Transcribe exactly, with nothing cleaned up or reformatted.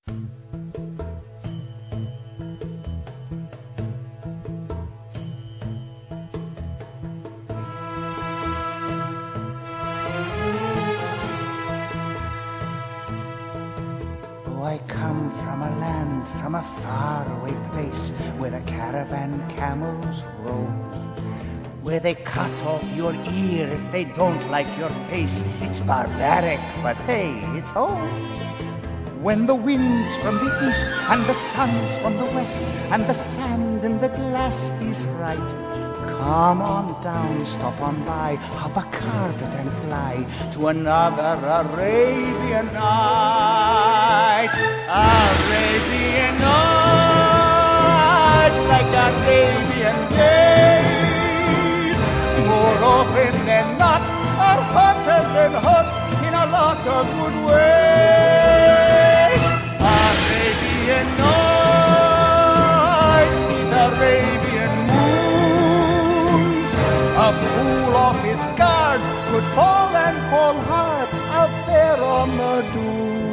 I come from a land, from a faraway place, where the caravan camels roam, where they cut off your ear if they don't like your face. It's barbaric, but hey, it's home. When the wind's from the east and the sun's from the west, and the sand in the glass is right, come on down, stop on by, hop a carpet and fly to another Arabian night. Arabian nights, like Arabian days, more often than not, are hotter than hot in a lot of good ways. Arabian nights with Arabian moons, a fool off his guard could fall and fall hard out there on the dunes.